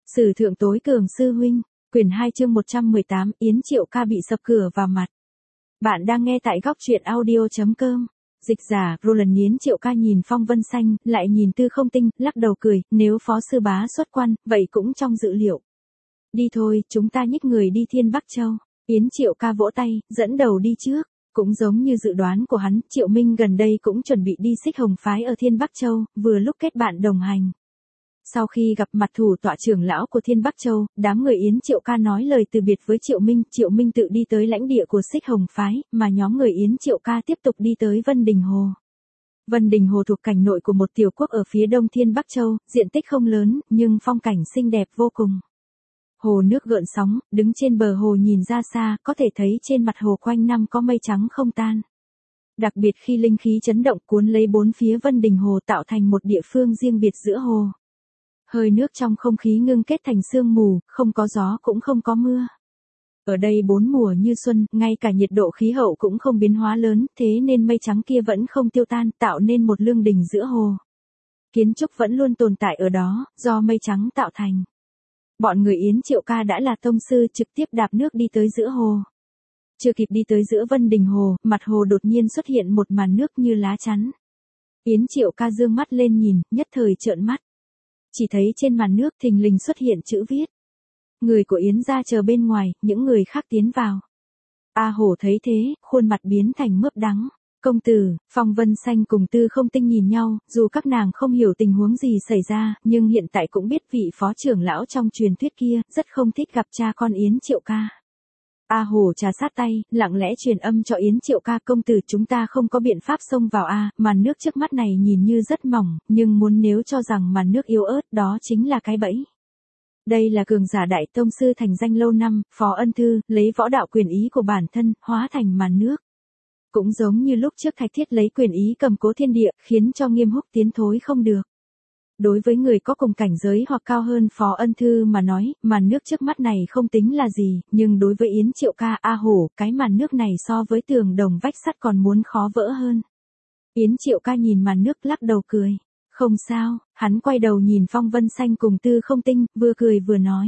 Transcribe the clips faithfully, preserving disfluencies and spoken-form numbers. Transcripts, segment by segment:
Sử thượng tối cường sư huynh, quyển hai chương một trăm mười tám, Yến Triệu Ca bị sập cửa vào mặt. Bạn đang nghe tại góc truyện audio.com. Dịch giả, Roland. Yến Triệu Ca nhìn Phong Vân Xanh, lại nhìn Tư Không Tinh, lắc đầu cười, nếu phó sư bá xuất quan, vậy cũng trong dự liệu. Đi thôi, chúng ta nhích người đi Thiên Bắc Châu. Yến Triệu Ca vỗ tay, dẫn đầu đi trước. Cũng giống như dự đoán của hắn, Triệu Minh gần đây cũng chuẩn bị đi Xích Hồng phái ở Thiên Bắc Châu, vừa lúc kết bạn đồng hành. Sau khi gặp mặt thủ tọa trưởng lão của Thiên Bắc Châu, đám người Yến Triệu Ca nói lời từ biệt với Triệu Minh, Triệu Minh tự đi tới lãnh địa của Xích Hồng phái, mà nhóm người Yến Triệu Ca tiếp tục đi tới Vân Đình Hồ. Vân Đình Hồ thuộc cảnh nội của một tiểu quốc ở phía đông Thiên Bắc Châu, diện tích không lớn, nhưng phong cảnh xinh đẹp vô cùng. Hồ nước gợn sóng, đứng trên bờ hồ nhìn ra xa, có thể thấy trên mặt hồ quanh năm có mây trắng không tan. Đặc biệt khi linh khí chấn động cuốn lấy bốn phía Vân Đình Hồ tạo thành một địa phương riêng biệt giữa hồ. Hơi nước trong không khí ngưng kết thành sương mù, không có gió cũng không có mưa. Ở đây bốn mùa như xuân, ngay cả nhiệt độ khí hậu cũng không biến hóa lớn, thế nên mây trắng kia vẫn không tiêu tan, tạo nên một lương đình giữa hồ. Kiến trúc vẫn luôn tồn tại ở đó, do mây trắng tạo thành. Bọn người Yến Triệu Ca đã là tông sư, trực tiếp đạp nước đi tới giữa hồ. Chưa kịp đi tới giữa Vân Đình Hồ, mặt hồ đột nhiên xuất hiện một màn nước như lá chắn. Yến Triệu Ca dương mắt lên nhìn, nhất thời trợn mắt. Chỉ thấy trên màn nước thình lình xuất hiện chữ viết. Người của Yến gia chờ bên ngoài, những người khác tiến vào. A Hổ thấy thế, khuôn mặt biến thành mướp đắng. Công tử, Phong Vân Xanh cùng Tư Không Tinh nhìn nhau, dù các nàng không hiểu tình huống gì xảy ra, nhưng hiện tại cũng biết vị phó trưởng lão trong truyền thuyết kia, rất không thích gặp cha con Yến Triệu Ca. A Hổ trà sát tay, lặng lẽ truyền âm cho Yến Triệu Ca, công tử chúng ta không có biện pháp xông vào a, màn nước trước mắt này nhìn như rất mỏng, nhưng muốn nếu cho rằng màn nước yếu ớt đó chính là cái bẫy. Đây là cường giả đại tông sư thành danh lâu năm, Phó Ân Thư, lấy võ đạo quyền ý của bản thân, hóa thành màn nước. Cũng giống như lúc trước Thạch Thiết lấy quyền ý cầm cố thiên địa, khiến cho Nghiêm Húc tiến thối không được. Đối với người có cùng cảnh giới hoặc cao hơn Phó Ân Thư mà nói, màn nước trước mắt này không tính là gì, nhưng đối với Yến Triệu Ca, A Hổ, cái màn nước này so với tường đồng vách sắt còn muốn khó vỡ hơn. Yến Triệu Ca nhìn màn nước lắc đầu cười. Không sao, hắn quay đầu nhìn Phong Vân Xanh cùng Tư Không Tinh, vừa cười vừa nói.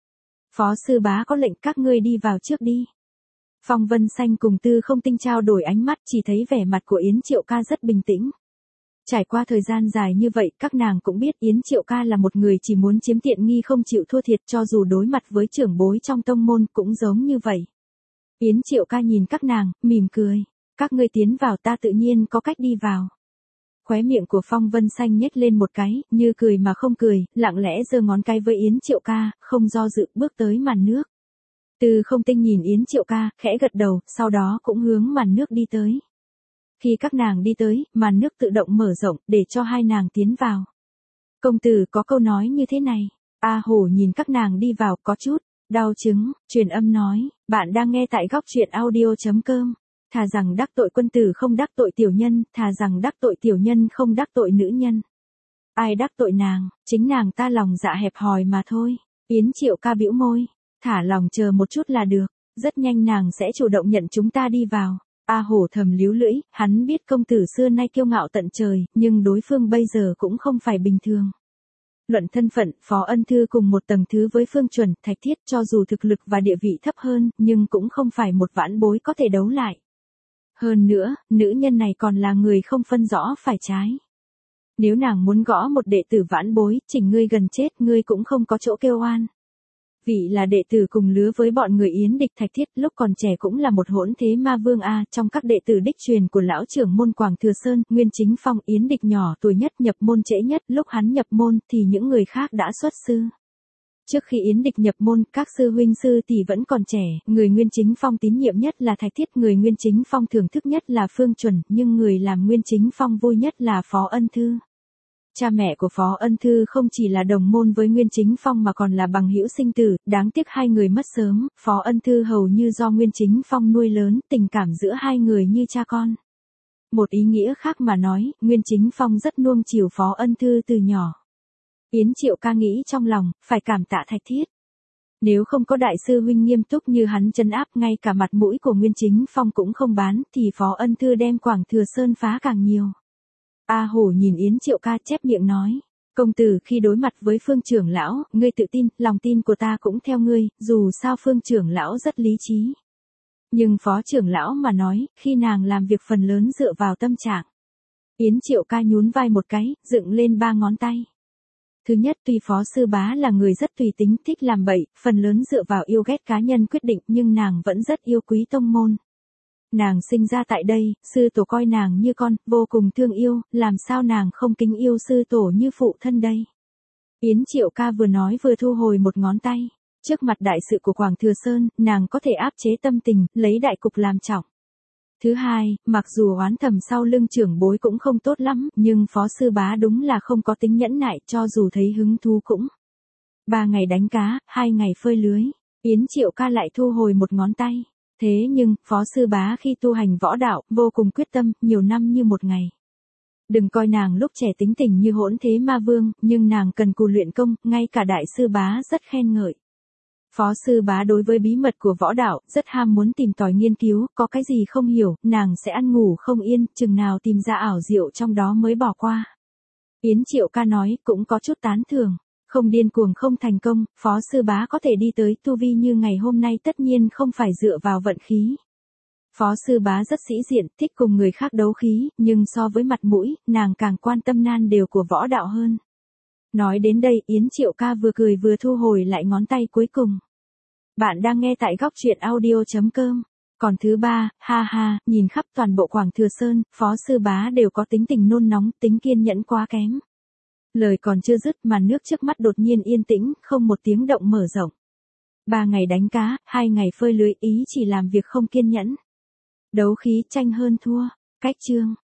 Phó sư bá có lệnh các ngươi đi vào trước đi. Phong Vân Xanh cùng Tư Không Tinh trao đổi ánh mắt, chỉ thấy vẻ mặt của Yến Triệu Ca rất bình tĩnh. Trải qua thời gian dài như vậy, các nàng cũng biết Yến Triệu Ca là một người chỉ muốn chiếm tiện nghi không chịu thua thiệt, cho dù đối mặt với trưởng bối trong tông môn cũng giống như vậy. Yến Triệu Ca nhìn các nàng, mỉm cười. Các ngươi tiến vào ta tự nhiên có cách đi vào. Khóe miệng của Phong Vân Xanh nhếch lên một cái, như cười mà không cười, lặng lẽ giơ ngón cái với Yến Triệu Ca, không do dự bước tới màn nước. Tư Không Tinh nhìn Yến Triệu Ca, khẽ gật đầu, sau đó cũng hướng màn nước đi tới. Khi các nàng đi tới, màn nước tự động mở rộng, để cho hai nàng tiến vào. Công tử có câu nói như thế này. A Hổ nhìn các nàng đi vào, có chút đau chứng, truyền âm nói, bạn đang nghe tại góc truyện audio.com. Thà rằng đắc tội quân tử không đắc tội tiểu nhân, thà rằng đắc tội tiểu nhân không đắc tội nữ nhân. Ai đắc tội nàng, chính nàng ta lòng dạ hẹp hòi mà thôi. Yến Triệu Ca bĩu môi, thả lòng chờ một chút là được, rất nhanh nàng sẽ chủ động nhận chúng ta đi vào. A Hổ thầm líu lưỡi, hắn biết công tử xưa nay kiêu ngạo tận trời, nhưng đối phương bây giờ cũng không phải bình thường. Luận thân phận, Phó Ân Thư cùng một tầng thứ với Phương Chuẩn, Thạch Thiết, cho dù thực lực và địa vị thấp hơn, nhưng cũng không phải một vãn bối có thể đấu lại. Hơn nữa, nữ nhân này còn là người không phân rõ phải trái. Nếu nàng muốn gõ một đệ tử vãn bối, chỉnh ngươi gần chết, ngươi cũng không có chỗ kêu oan. Vị là đệ tử cùng lứa với bọn người Yến địch Thạch Thiết, lúc còn trẻ cũng là một hỗn thế ma vương a, trong các đệ tử đích truyền của lão trưởng môn Quảng Thừa Sơn, Nguyên Chính Phong. Yến địch nhỏ tuổi nhất, nhập môn trễ nhất, lúc hắn nhập môn thì những người khác đã xuất sư. Trước khi Yến địch nhập môn, các sư huynh sư tỷ vẫn còn trẻ, người Nguyên Chính Phong tín nhiệm nhất là Thạch Thiết, người Nguyên Chính Phong thưởng thức nhất là Phương Chuẩn, nhưng người làm Nguyên Chính Phong vui nhất là Phó Ân Thư. Cha mẹ của Phó Ân Thư không chỉ là đồng môn với Nguyên Chính Phong mà còn là bằng hữu sinh tử, đáng tiếc hai người mất sớm, Phó Ân Thư hầu như do Nguyên Chính Phong nuôi lớn, tình cảm giữa hai người như cha con. Một ý nghĩa khác mà nói, Nguyên Chính Phong rất nuông chiều Phó Ân Thư từ nhỏ. Yến Triệu Ca nghĩ trong lòng, phải cảm tạ Thạch Thiết. Nếu không có đại sư huynh nghiêm túc như hắn trấn áp, ngay cả mặt mũi của Nguyên Chính Phong cũng không bán, thì Phó Ân Thư đem Quảng Thừa Sơn phá càng nhiều. A Hổ nhìn Yến Triệu Ca chép miệng nói. Công tử khi đối mặt với Phương trưởng lão, ngươi tự tin, lòng tin của ta cũng theo ngươi, dù sao Phương trưởng lão rất lý trí. Nhưng phó trưởng lão mà nói, khi nàng làm việc phần lớn dựa vào tâm trạng. Yến Triệu Ca nhún vai một cái, dựng lên ba ngón tay. Thứ nhất, tuy phó sư bá là người rất tùy tính, thích làm bậy, phần lớn dựa vào yêu ghét cá nhân quyết định, nhưng nàng vẫn rất yêu quý tông môn. Nàng sinh ra tại đây, sư tổ coi nàng như con, vô cùng thương yêu, làm sao nàng không kính yêu sư tổ như phụ thân đây. Yến Triệu Ca vừa nói vừa thu hồi một ngón tay. Trước mặt đại sự của Quảng Thừa Sơn, nàng có thể áp chế tâm tình, lấy đại cục làm trọng. Thứ hai, mặc dù oán thầm sau lưng trưởng bối cũng không tốt lắm, nhưng phó sư bá đúng là không có tính nhẫn nại, cho dù thấy hứng thú cũng. Ba ngày đánh cá, hai ngày phơi lưới, Yến Triệu Ca lại thu hồi một ngón tay. Thế nhưng, phó sư bá khi tu hành võ đạo, vô cùng quyết tâm, nhiều năm như một ngày. Đừng coi nàng lúc trẻ tính tình như hỗn thế ma vương, nhưng nàng cần cù luyện công, ngay cả đại sư bá rất khen ngợi. Phó sư bá đối với bí mật của võ đạo, rất ham muốn tìm tòi nghiên cứu, có cái gì không hiểu, nàng sẽ ăn ngủ không yên, chừng nào tìm ra ảo diệu trong đó mới bỏ qua. Yến Triệu Ca nói, cũng có chút tán thưởng, không điên cuồng không thành công, phó sư bá có thể đi tới tu vi như ngày hôm nay tất nhiên không phải dựa vào vận khí. Phó sư bá rất sĩ diện, thích cùng người khác đấu khí, nhưng so với mặt mũi, nàng càng quan tâm nan điều của võ đạo hơn. Nói đến đây, Yến Triệu Ca vừa cười vừa thu hồi lại ngón tay cuối cùng. Bạn đang nghe tại góc truyện audio chấm com. Còn thứ ba, ha ha, nhìn khắp toàn bộ Quảng Thừa Sơn, phó sư bá đều có tính tình nôn nóng, tính kiên nhẫn quá kém. Lời còn chưa dứt mà nước trước mắt đột nhiên yên tĩnh, không một tiếng động mở rộng. Ba ngày đánh cá, hai ngày phơi lưới, ý chỉ làm việc không kiên nhẫn. Đấu khí tranh hơn thua, cách chương.